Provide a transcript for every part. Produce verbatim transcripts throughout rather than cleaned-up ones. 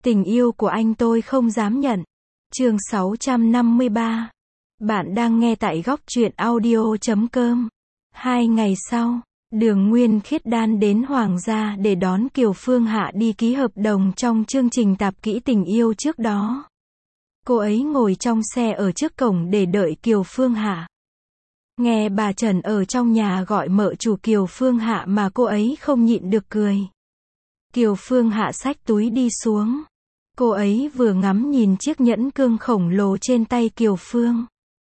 Tình yêu của anh tôi không dám nhận. Chương sáu trăm năm mươi ba. Bạn đang nghe tại góc truyện audio chấm com. Hai ngày sau, Đường Nguyên Khiết Đan đến Hoàng gia để đón Kiều Phương Hạ đi ký hợp đồng trong chương trình tạp kỹ tình yêu trước đó. Cô ấy ngồi trong xe ở trước cổng để đợi Kiều Phương Hạ. Nghe bà Trần ở trong nhà gọi mợ chủ Kiều Phương Hạ mà cô ấy không nhịn được cười. Kiều Phương Hạ xách túi đi xuống. Cô ấy vừa ngắm nhìn chiếc nhẫn cương khổng lồ trên tay Kiều Phương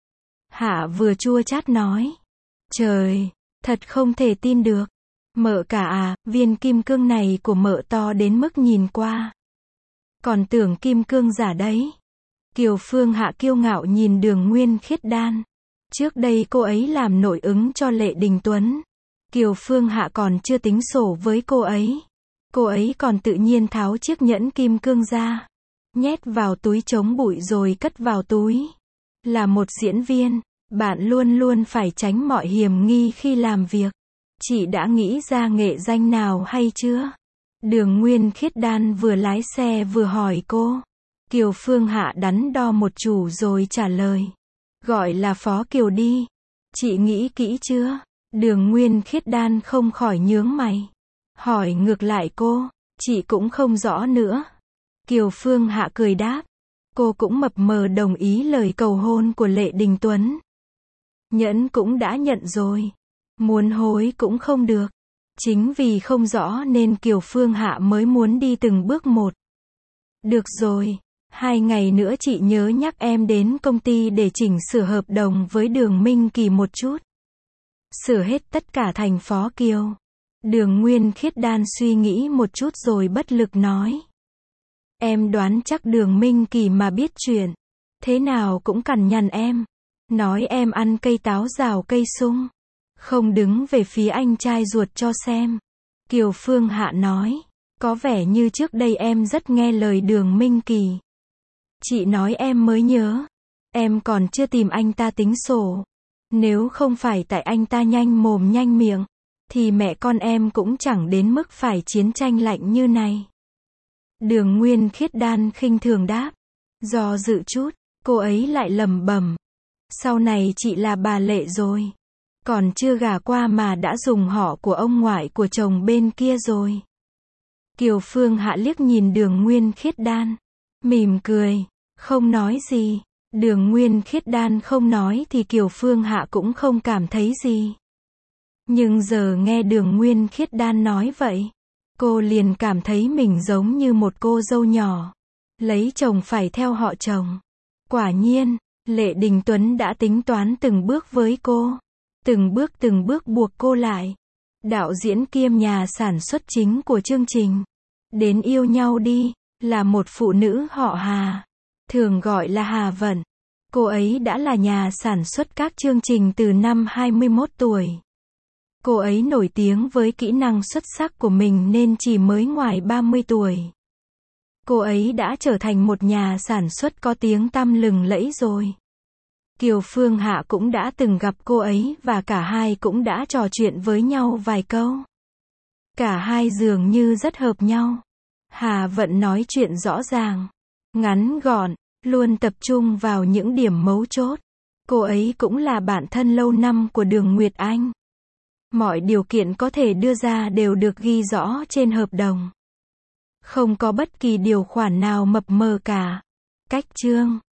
Hạ vừa chua chát nói. Trời, thật không thể tin được. Mợ cả à, viên kim cương này của mợ to đến mức nhìn qua còn tưởng kim cương giả đấy. Kiều Phương Hạ kiêu ngạo nhìn Đường Nguyên Khiết Đan. Trước đây cô ấy làm nội ứng cho Lệ Đình Tuấn. Kiều Phương Hạ còn chưa tính sổ với cô ấy. Cô ấy còn tự nhiên tháo chiếc nhẫn kim cương ra, nhét vào túi chống bụi rồi cất vào túi. Là một diễn viên, bạn luôn luôn phải tránh mọi hiểm nghi khi làm việc. Chị đã nghĩ ra nghệ danh nào hay chưa? Đường Nguyên Khiết Đan vừa lái xe vừa hỏi cô. Kiều Phương Hạ đắn đo một chủ rồi trả lời. Gọi là Phó Kiều đi. Chị nghĩ kỹ chưa? Đường Nguyên Khiết Đan không khỏi nhướng mày. Hỏi ngược lại cô. Chị cũng không rõ nữa. Kiều Phương Hạ cười đáp. Cô cũng mập mờ đồng ý lời cầu hôn của Lệ Đình Tuấn. Nhẫn cũng đã nhận rồi. Muốn hối cũng không được. Chính vì không rõ nên Kiều Phương Hạ mới muốn đi từng bước một. Được rồi. Hai ngày nữa chị nhớ nhắc em đến công ty để chỉnh sửa hợp đồng với Đường Minh Kỳ một chút. Sửa hết tất cả thành Phó Kiều. Đường Nguyên Khiết Đan suy nghĩ một chút rồi bất lực nói. Em đoán chắc Đường Minh Kỳ mà biết chuyện. Thế nào cũng cằn nhằn em. Nói em ăn cây táo rào cây sung. Không đứng về phía anh trai ruột cho xem. Kiều Phương Hạ nói. Có vẻ như trước đây em rất nghe lời Đường Minh Kỳ. Chị nói em mới nhớ. Em còn chưa tìm anh ta tính sổ. Nếu không phải tại anh ta nhanh mồm nhanh miệng, thì mẹ con em cũng chẳng đến mức phải chiến tranh lạnh như này. Đường Nguyên Khiết Đan khinh thường đáp. Do dự chút, cô ấy lại lẩm bẩm. Sau này chị là bà Lệ rồi. Còn chưa gả qua mà đã dùng họ của ông ngoại của chồng bên kia rồi. Kiều Phương Hạ liếc nhìn Đường Nguyên Khiết Đan. Mỉm cười. Không nói gì. Đường Nguyên Khiết Đan không nói thì Kiều Phương Hạ cũng không cảm thấy gì. Nhưng giờ nghe Đường Nguyên Khiết Đan nói vậy, cô liền cảm thấy mình giống như một cô dâu nhỏ. Lấy chồng phải theo họ chồng. Quả nhiên, Lệ Đình Tuấn đã tính toán từng bước với cô. Từng bước từng bước buộc cô lại. Đạo diễn kiêm nhà sản xuất chính của chương trình. Đến Yêu Nhau Đi, là một phụ nữ họ Hà. Thường gọi là Hà Vận. Cô ấy đã là nhà sản xuất các chương trình từ năm hai mươi mốt tuổi. Cô ấy nổi tiếng với kỹ năng xuất sắc của mình nên chỉ mới ngoài ba mươi tuổi. Cô ấy đã trở thành một nhà sản xuất có tiếng tăm lừng lẫy rồi. Kiều Phương Hạ cũng đã từng gặp cô ấy và cả hai cũng đã trò chuyện với nhau vài câu. Cả hai dường như rất hợp nhau. Hà Vận nói chuyện rõ ràng, ngắn gọn, luôn tập trung vào những điểm mấu chốt. Cô ấy cũng là bạn thân lâu năm của Đường Nguyệt Anh. Mọi điều kiện có thể đưa ra đều được ghi rõ trên hợp đồng. Không có bất kỳ điều khoản nào mập mờ cả. Cách chương